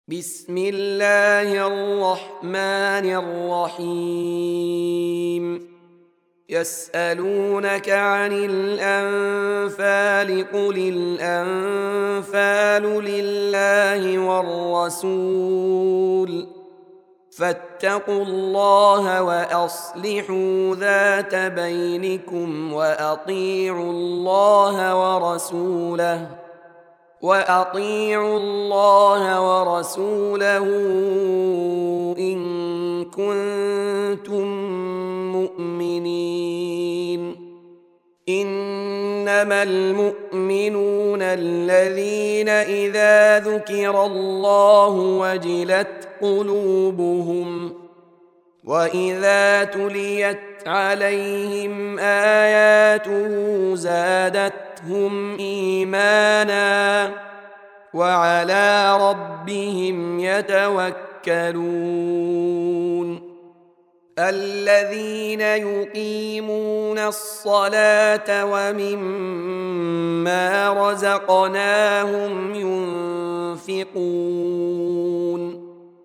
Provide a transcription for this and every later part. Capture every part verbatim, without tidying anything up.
بسم الله الرحمن الرحيم يسألونك عن الأنفال قل الأنفال لله والرسول فاتقوا الله وأصلحوا ذات بينكم وأطيعوا الله ورسوله وأطيعوا الله ورسوله إن كنتم مؤمنين إنما المؤمنون الذين إذا ذكر الله وجلت قلوبهم وإذا تليت عليهم آياته زادتهم إيمانا وعلى ربهم يتوكلون الذين يقيمون الصلاة ومما رزقناهم ينفقون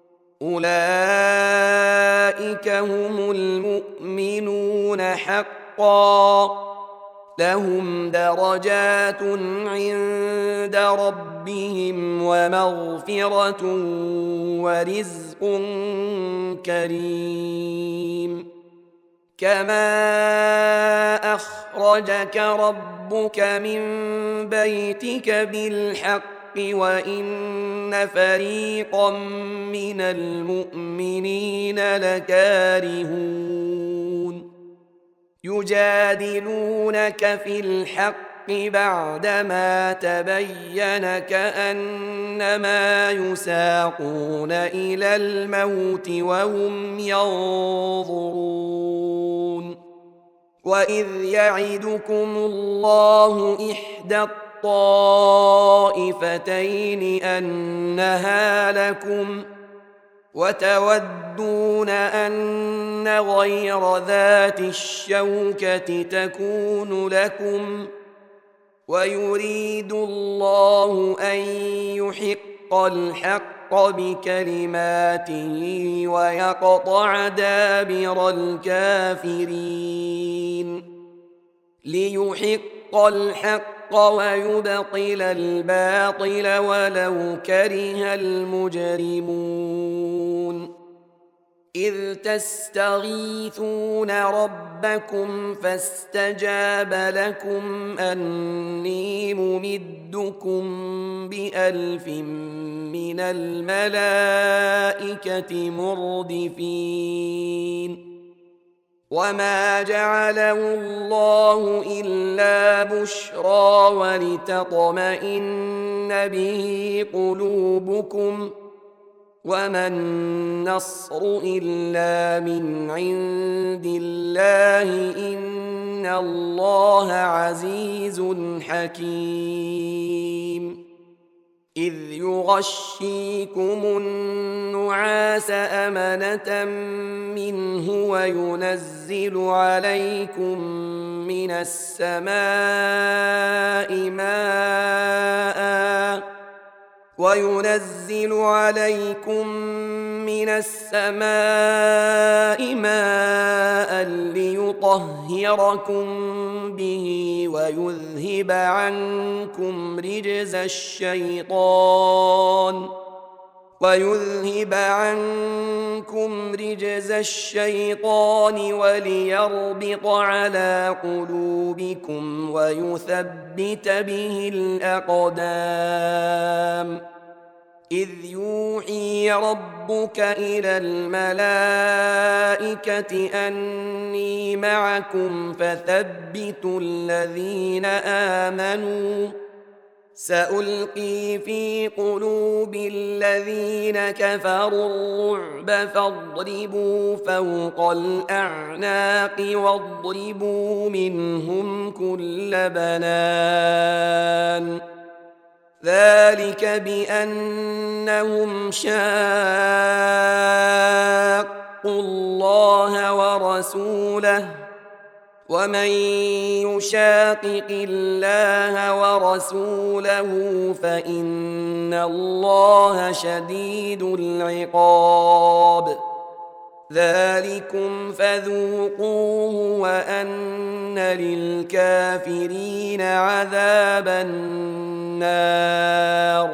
أولئك هم المؤمنون حقا لهم درجات عند ربهم ومغفرة ورزق كريم كما أخرجك ربك من بيتك بالحق وإن فريقا من المؤمنين لكارهون يجادلونك في الحق بعدما تبين كأنما يساقون إلى الموت وهم ينظرون وإذ يعدكم الله إحدى الطائفتين أنها لكم وتودون أن غير ذات الشوكة تكون لكم ويريد الله أن يحق الحق بكلماته ويقطع دابر الكافرين ليحق الحق ويبطل الباطل ولو كره المجرمون إذ تستغيثون ربكم فاستجاب لكم أني ممدكم بألف من الملائكة مردفين وما جعله الله إلا بشرى ولتطمئن به قلوبكم وما النصر إلا من عند الله إن الله عزيز حكيم إذ يغشيكم النعاس أمنة منه وينزل عليكم من السماء ماءً وينزل عليكم من السماء ماء ليطهركم به ويذهب عنكم رجز الشيطان ويذهب عنكم رجز الشيطان وليربط على قلوبكم ويثبت به الأقدام إذ يوحي ربك إلى الملائكة أني معكم فثبتوا الذين آمنوا سألقي في قلوب الذين كفروا الرعب فاضربوا فوق الأعناق واضربوا منهم كل بنان ذلك بأنهم شاقوا الله ورسوله ومن يشاقق الله ورسوله فإن الله شديد العقاب ذلكم فذوقوه وأن للكافرين عذاب النار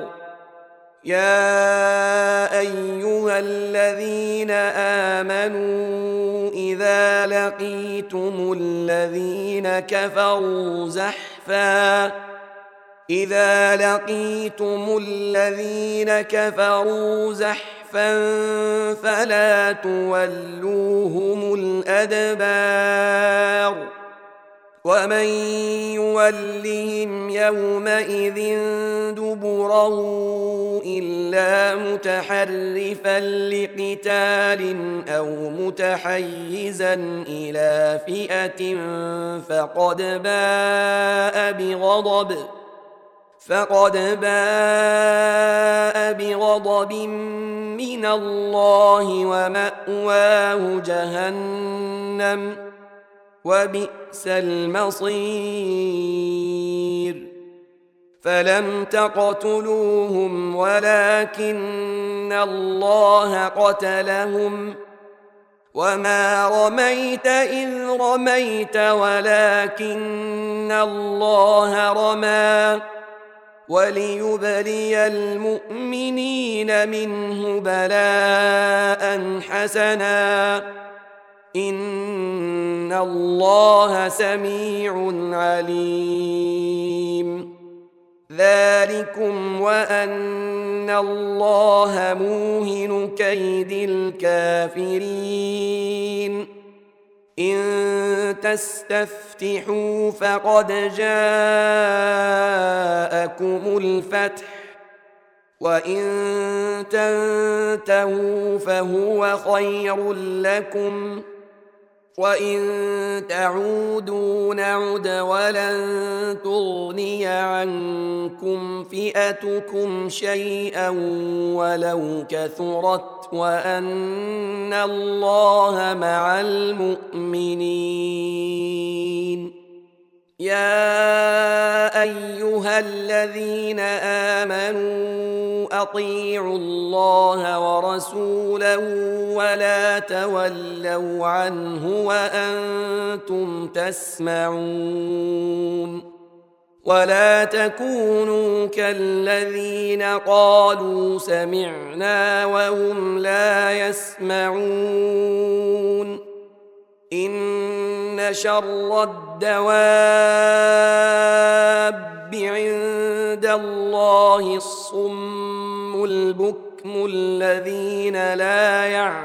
يا أيها الذين آمنوا إذا لقيتم الذين كفروا زحفا إذا لقيتم الذين كفروا زحفا فلا تولوهم الأدبار ومن يولهم يومئذ دبره إلا متحرفا لقتال أو متحيزا إلى فئة فقد باء بغضب فقد باء بغضب من الله ومأواه جهنم وبئس المصير فلم تقتلوهم ولكن الله قتلهم وما رميت إذ رميت ولكن الله رمى وليبلي المؤمنين منه بلاء حسنا إن الله سميع عليم ذلكم وأن الله موهن كيد الكافرين إن تستفتحوا فقد جاءكم الفتح وإن تنتهوا فهو خير لكم وإن تعودوا نعد ولن تغني عنكم فئتكم شيئا ولو كثرت وأن الله مع المؤمنين يا أيها الذين آمنوا أطيعوا الله ورسوله ولا تولوا عنه وأنتم تسمعون ولا تكونوا كالذين قالوا سمعنا وهم لا يسمعون إن شر الدواب عند الله الصم البكم الذين لا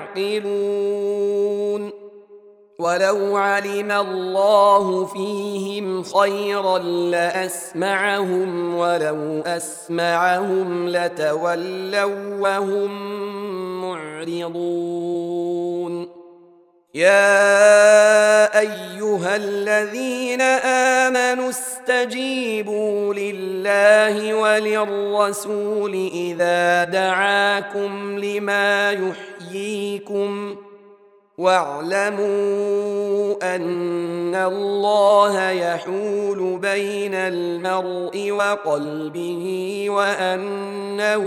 يعقلون ولو علم الله فيهم خيرا لأسمعهم ولو أسمعهم لتولوا وهم معرضون يا أيها الذين آمنوا استجيبوا لله وللرسول إذا دعاكم لما يحييكم واعلموا أن الله يحول بين المرء وقلبه وأنه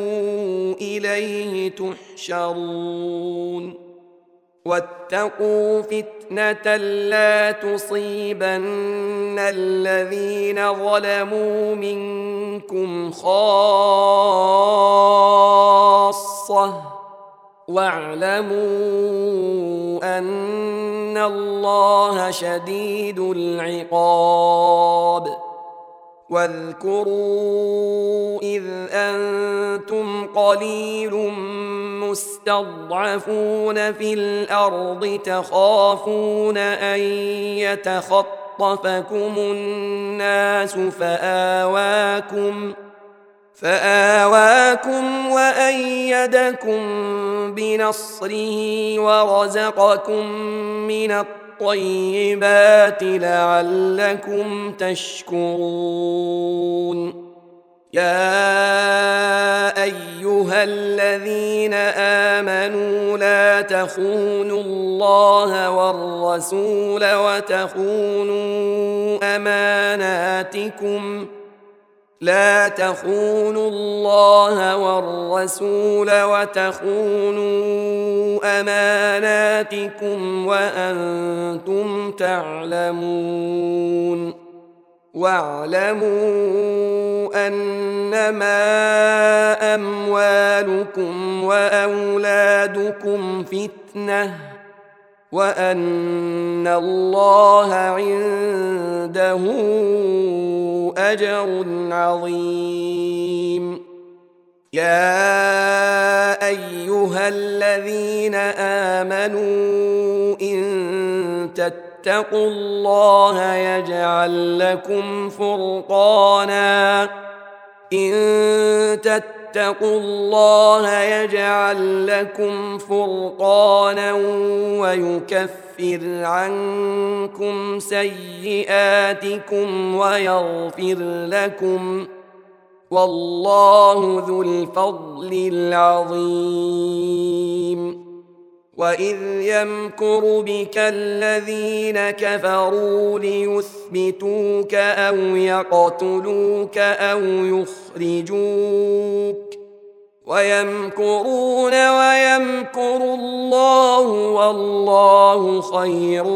إليه تحشرون واتقوا فتنة لا تصيبن الذين ظلموا منكم خاصة واعلموا أن الله شديد العقاب واذكروا إذ أنتم قليل مستضعفون في الأرض تخافون أن يتخطفكم الناس فآواكم فآواكم وأيدكم بنصره ورزقكم من الطيبات لعلكم تشكرون يا أيها الذين آمنوا لا تخونوا الله والرسول وتخونوا أماناتكم لا تخونوا الله والرسول وتخونوا أماناتكم وأنتم تعلمون واعلموا أنما أموالكم وأولادكم فتنة وأن الله عنده أجر عظيم. يا أيها الذين آمنوا إن تتقوا الله يجعل لكم فرقانا إن تتقوا الله يجعل لكم فرقانا ويكفر عنكم سيئاتكم ويغفر لكم والله ذو الفضل العظيم. وإذ يمكر بك الذين كفروا ليثبتوك أو يقتلوك أو يخرجوك ويمكرون ويمكر الله والله خير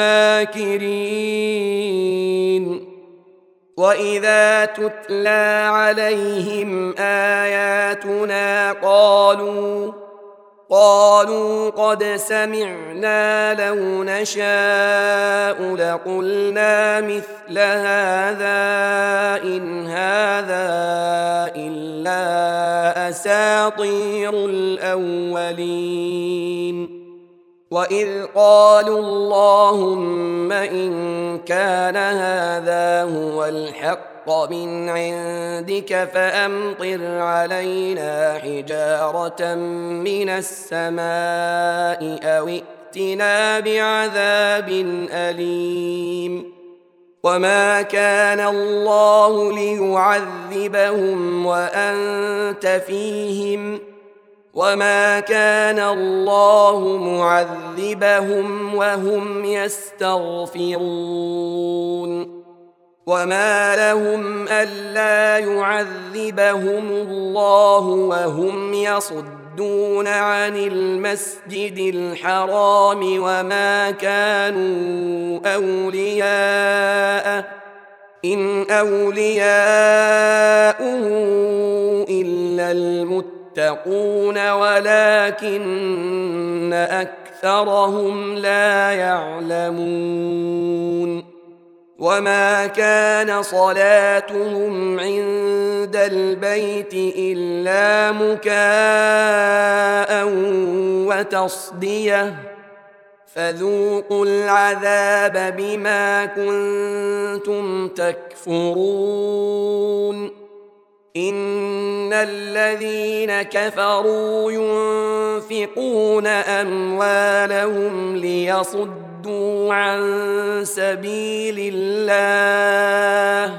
الماكرين. وإذا تتلى عليهم آياتنا قالوا قالوا قد سمعنا لو نشاء لقلنا مثل هذا إن هذا إلا أساطير الأولين. وإذ قالوا اللهم إن كان هذا هو الحق من عندك فأمطر علينا حجارة من السماء أو ائتنا بعذاب أليم. وما كان الله ليعذبهم وأنت فيهم وما كان الله معذبهم وهم يستغفرون. وما لهم ألا يعذبهم الله وهم يصدون عن المسجد الحرام وما كانوا أولياءه إن أولياؤه إلا المتقون ولكن أكثرهم لا يعلمون. وما كان صلاتهم عند البيت إلا مكاء وتصدية فذوقوا العذاب بما كنتم تكفرون. إن الذين كفروا ينفقون أموالهم ليصدوا عن سبيل الله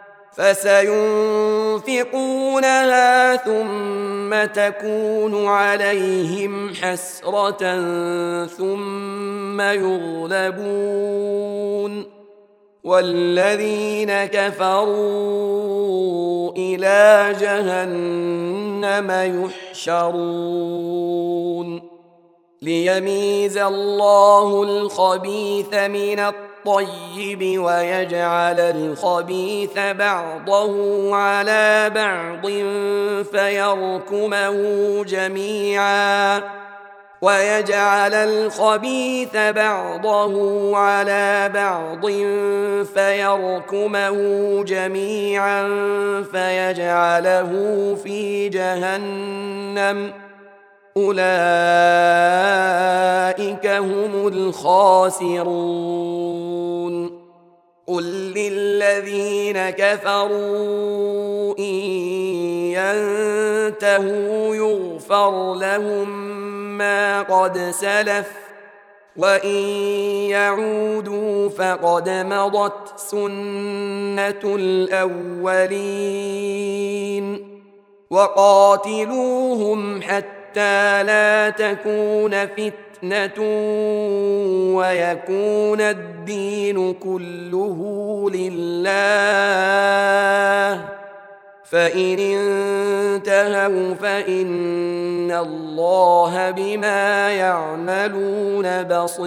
فسينفقونها ثم تكون عليهم حسرة ثم يغلبون والذين كفروا إلى جهنم يحشرون. ليميز الله الخبيث من الطيب ويجعل الخبيث بعضه على بعض فيركمه جميعا ويجعل الخبيث بعضه على بعض فيركمه جميعا فيجعله في جهنم أولئك هم الخاسرون. قل للذين كفروا إن ينتهوا يغفر لهم ما قد سلف وإن يعودوا فقد مضت سنة الأولين وقاتلوهم حتى لا تكون فتنة ويكون الدين كله لله فإن انتهوا فإن الله بما يعملون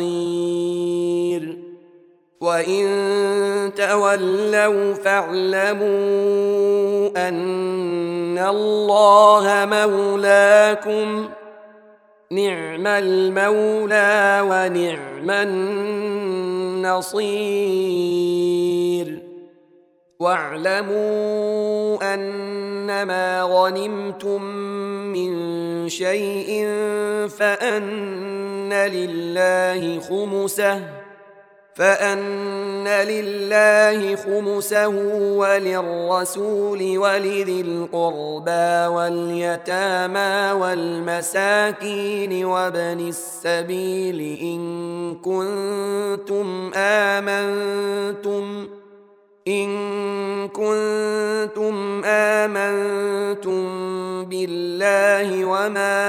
بصير وإن تولوا فاعلموا أن الله مولاكم نعم المولى ونعم النصير واعلموا أنما غنمتم من شيء فأن لله خمسه فأن لله خمسه وللرسول ولذي القربى واليتامى والمساكين وابن السبيل إن كنتم آمنتم إن كنتم آمنتم بالله وما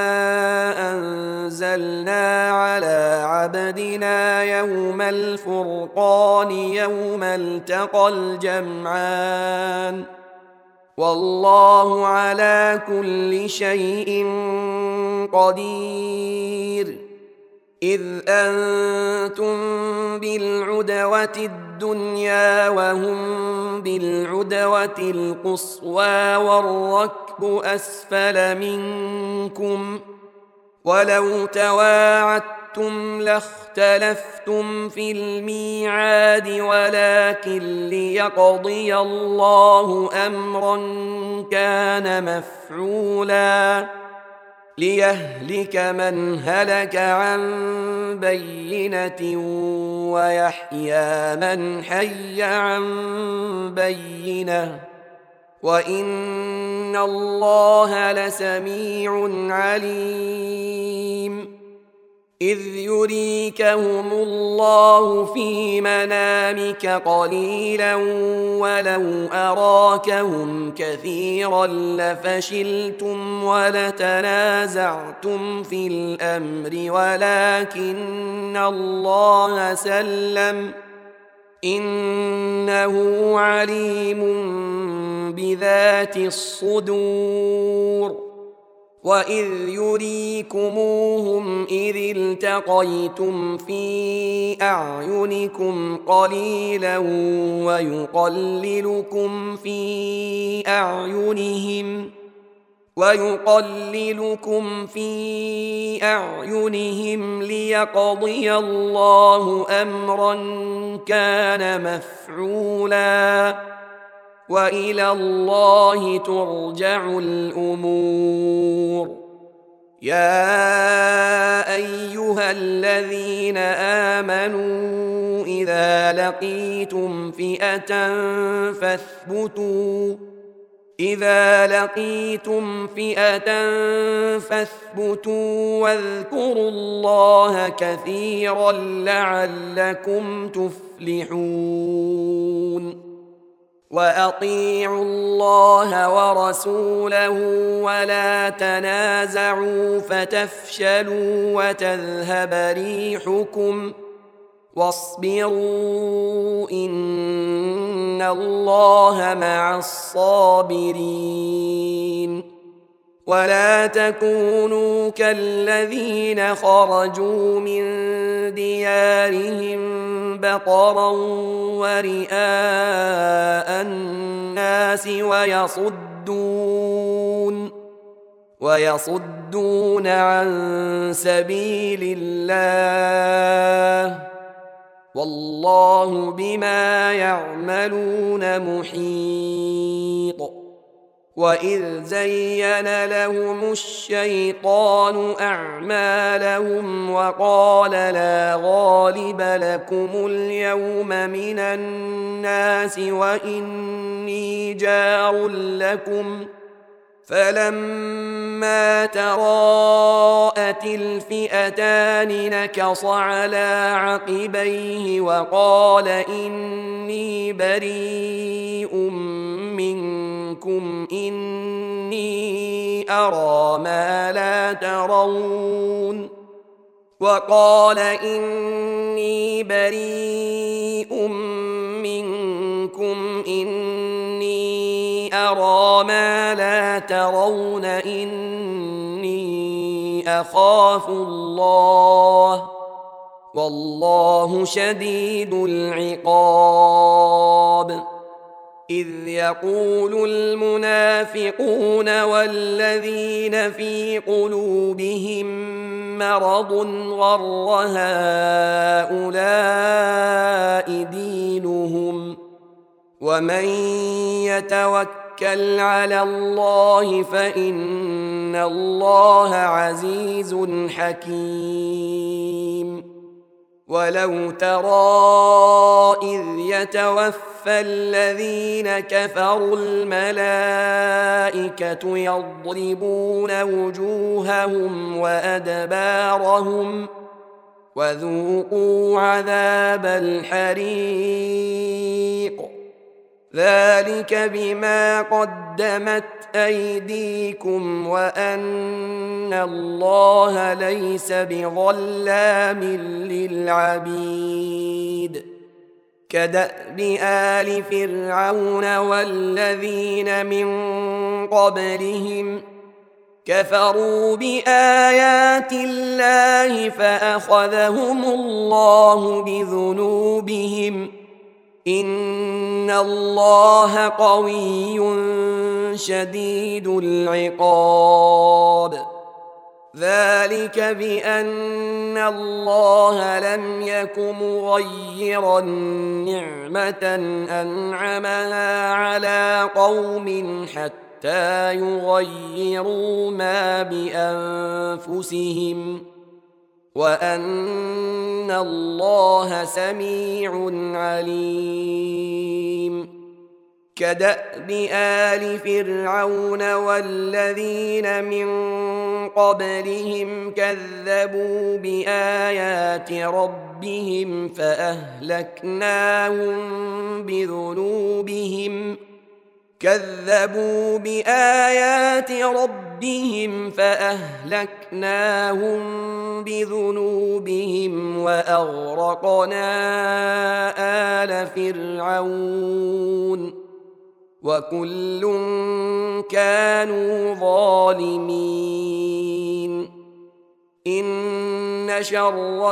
أنزلنا على عبدنا يوم الفرقان يوم التقى الجمعان والله على كل شيء قدير إذ أنتم بالعدوة الدنيا وهم بالعدوة القصوى والركب أسفل منكم ولو تواعدتم لاختلفتم في الميعاد ولكن ليقضي الله أمرا كان مفعولا ليهلك من هلك عن بينة ويحيى من حي عن بينة وإن الله لسميع عليم إذ يريكهم الله في منامك قليلا ولو أراكهم كثيرا لفشلتم ولتنازعتم في الأمر ولكن الله سلم إنه عليم بذات الصدور وإذ يريكموهم إذ التقيتم في أعينكم قليلا ويقللكم في أعينهم ويقللكم في أعينهم ليقضي الله أمرا كان مفعولا وإلى الله ترجع الأمور يا أيها الذين آمنوا إذا لقيتم فئة فاثبتوا إذا لقيتم فئة فاثبتوا واذكروا الله كثيرا لعلكم تفلحون وأطيعوا الله ورسوله ولا تنازعوا فتفشلوا وتذهب ريحكم واصبروا إن الله مع الصابرين ولا تكونوا كالذين خرجوا من ديارهم بطرا ورئاء الناس ويصدون ويصدون عن سبيل الله والله بما يعملون محيط وإذ زين لهم الشيطان أعمالهم وقال لا غالب لكم اليوم من الناس وإني جار لكم فلما تراءت وقالت الفئتان نكص على عقبيه وقال إني بريء منكم إني أرى ما لا ترون وقال إني بريء منكم إني أرى ما لا ترون إني أخاف الله والله شديد العقاب إذ يقول المنافقون والذين في قلوبهم مرض غر هؤلاء دينهم ومن يتوكل على الله فإن الله عزيز حكيم ولو ترى إذ يتوفى الذين كفروا الملائكة يضربون وجوههم وأدبارهم وذوقوا عذاب الحريق ذلك بما قدمت أيديكم وأن الله ليس بظلام للعبيد كدأب آل فرعون والذين من قبلهم كفروا بآيات الله فأخذهم الله بذنوبهم إن الله قوي شديد العقاب ذلك بأن الله لم يك مغيرا نعمة أنعمها على قوم حتى يغيروا ما بأنفسهم وأن الله سميع عليم كدأب آل فرعون والذين من قبلهم كذبوا بآيات ربهم فأهلكناهم بذنوبهم كذبوا بآيات ربهم فأهلكناهم بذنوبهم وأغرقنا آل فرعون وكل كانوا ظالمين إن شر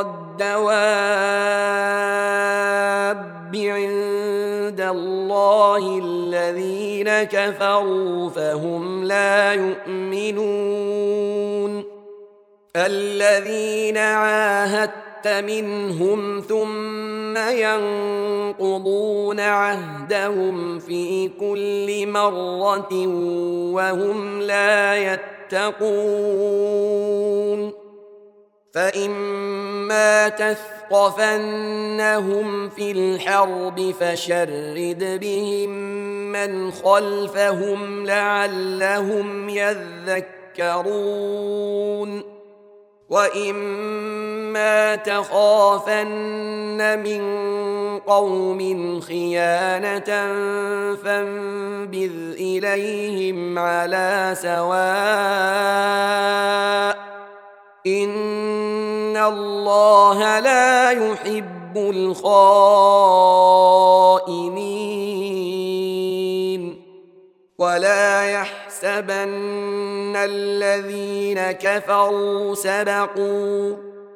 الدواب عند الله الذين كفروا فهم لا يؤمنون الذين عاهدت منهم ثم ينقضون عهدهم في كل مرة وهم لا يتقون فإما تثقفنهم في الحرب فشرد بهم من خلفهم لعلهم يذكرون وإما تخافن من قوم خيانة فانبذ إليهم على سواء إن الله لا يحب الخائنين ولا يحسبن الذين كفروا سبقوا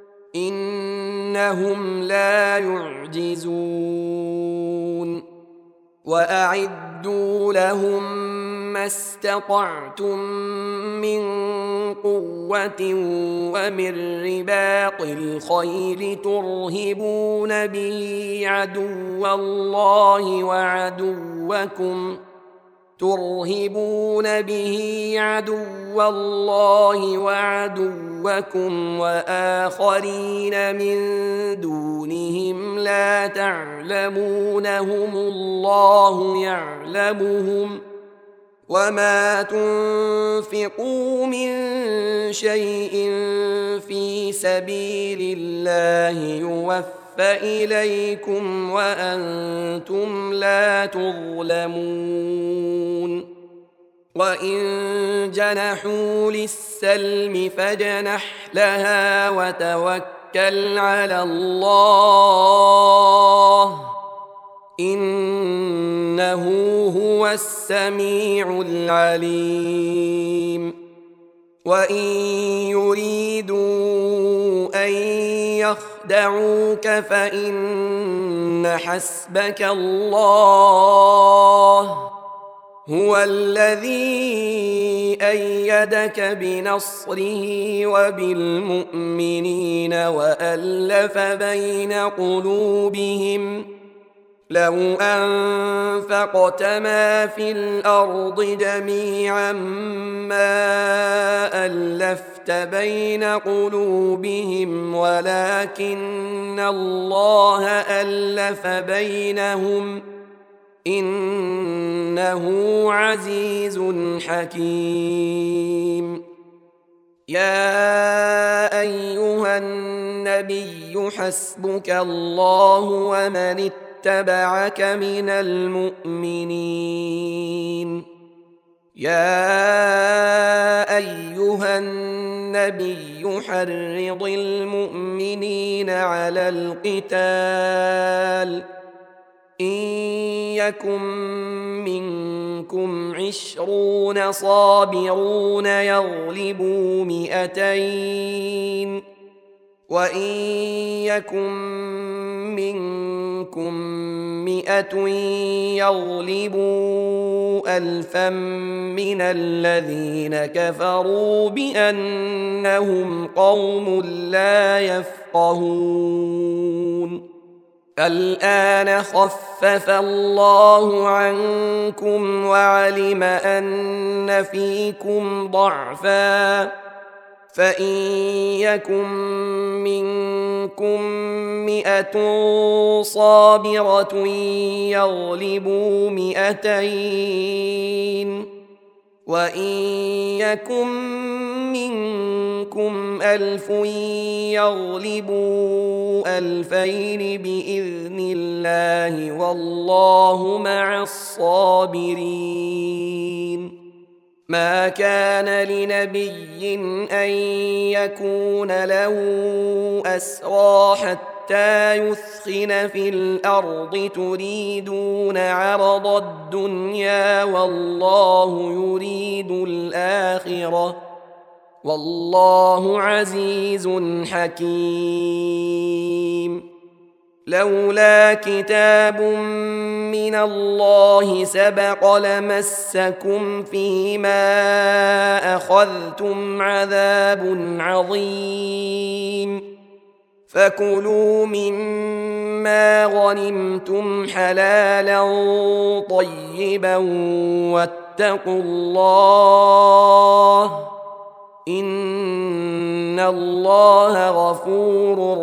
إنهم لا يعجزون وأعدوا لهم ما استطعتم من قوة ومن رباط الخيل ترهبون به عدو الله وعدوكم ترهبون به عدو الله وعدوكم وآخرين من دونهم لا تعلمونهم الله يعلمهم وما تنفقوا من شيء في سبيل الله يوفى إليكم وأنتم لا تظلمون وإن جنحوا للسلم فاجنح لها وتوكل على الله إنه هو السميع العليم وإن يريدوا أن يخدعوك فإن حسبك الله هو الذي أيدك بنصره وبالمؤمنين وألف بين قلوبهم لو أنفقت ما في الأرض جميعا ما ألفت بين قلوبهم ولكن الله ألف بينهم إنه عزيز حكيم يا أيها النبي حسبك الله ومن اتبعك من المؤمنين يا أيها النبي حرض المؤمنين على القتال إن يكن منكم عشرون صابرون يغلبوا مئتين وإن يكن منكم مئة يغلبوا ألفا من الذين كفروا بأنهم قوم لا يفقهون الآن خفف الله عنكم وعلم أن فيكم ضعفا فإن يكن منكم مئة صابرة يغلبوا مئتين وإن يكن منكم ألف يغلبوا ألفين بإذن الله والله مع الصابرين ما كان لنبي أن يكون له أسرى حتى يثخن في الأرض تريدون عرض الدنيا والله يريد الآخرة والله عزيز حكيم لولا كتاب من الله سبق لمسكم فيما أخذتم عذاب عظيم فكلوا مما غنمتم حلالا طيبا واتقوا الله إن الله غفور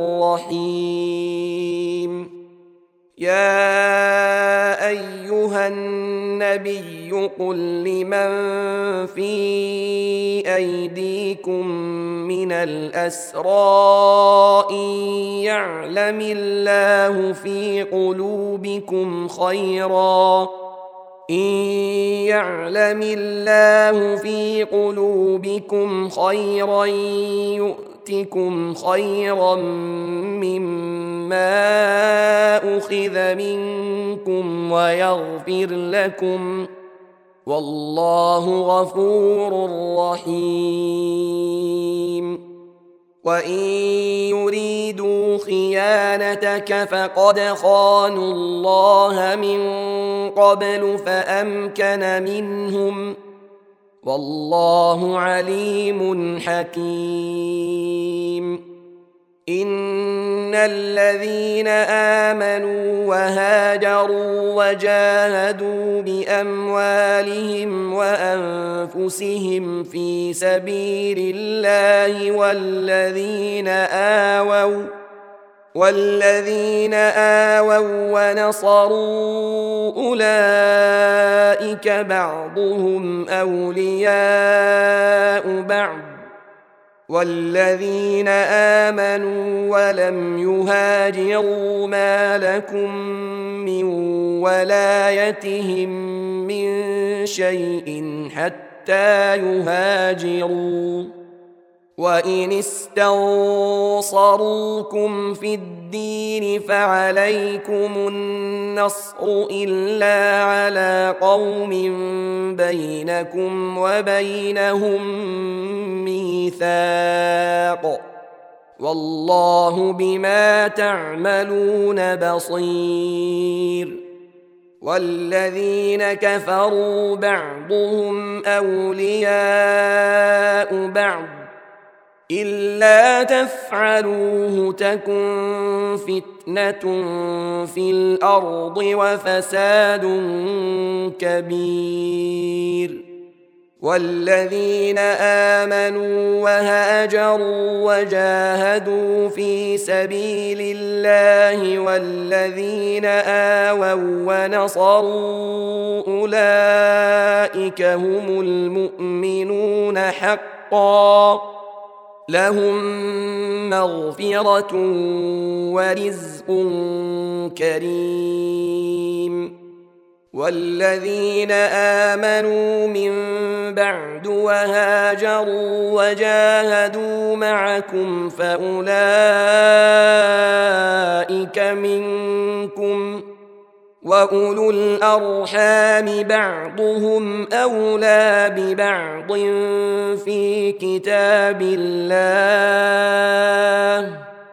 رحيم يا أيها النبي قل لمن في أيديكم من الأسرى إن يعلم الله في قلوبكم خيرا إن يعلم الله في قلوبكم خيرا يؤتكم خيرا مما أخذ منكم ويغفر لكم والله غفور رحيم وإن يريدوا خيانتك فقد خانوا الله من قبل فأمكن منهم والله عليم حكيم إن الذين آمنوا وهاجروا وجاهدوا بأموالهم وأنفسهم في سبيل الله والذين آووا والذين آووا ونصروا أولئك بعضهم أولياء بعض والذين آمنوا ولم يهاجروا ما لكم من ولايتهم من شيء حتى يهاجروا وإن استنصروكم في الدين فعليكم النصر إلا على قوم بينكم وبينهم ميثاق والله بما تعملون بصير والذين كفروا بعضهم أولياء بعض إلا تفعلوه تكن فتنة في الأرض وفساد كبير والذين آمنوا وهاجروا وجاهدوا في سبيل الله والذين آووا ونصروا أولئك هم المؤمنون حقا لهم مغفرة ورزق كريم والذين آمنوا من بعد وهاجروا وجاهدوا معكم فأولئك منكم وأولو الأرحام بعضهم أولى ببعض في كتاب الله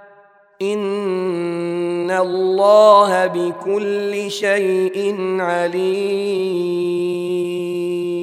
إن الله بكل شيء عليم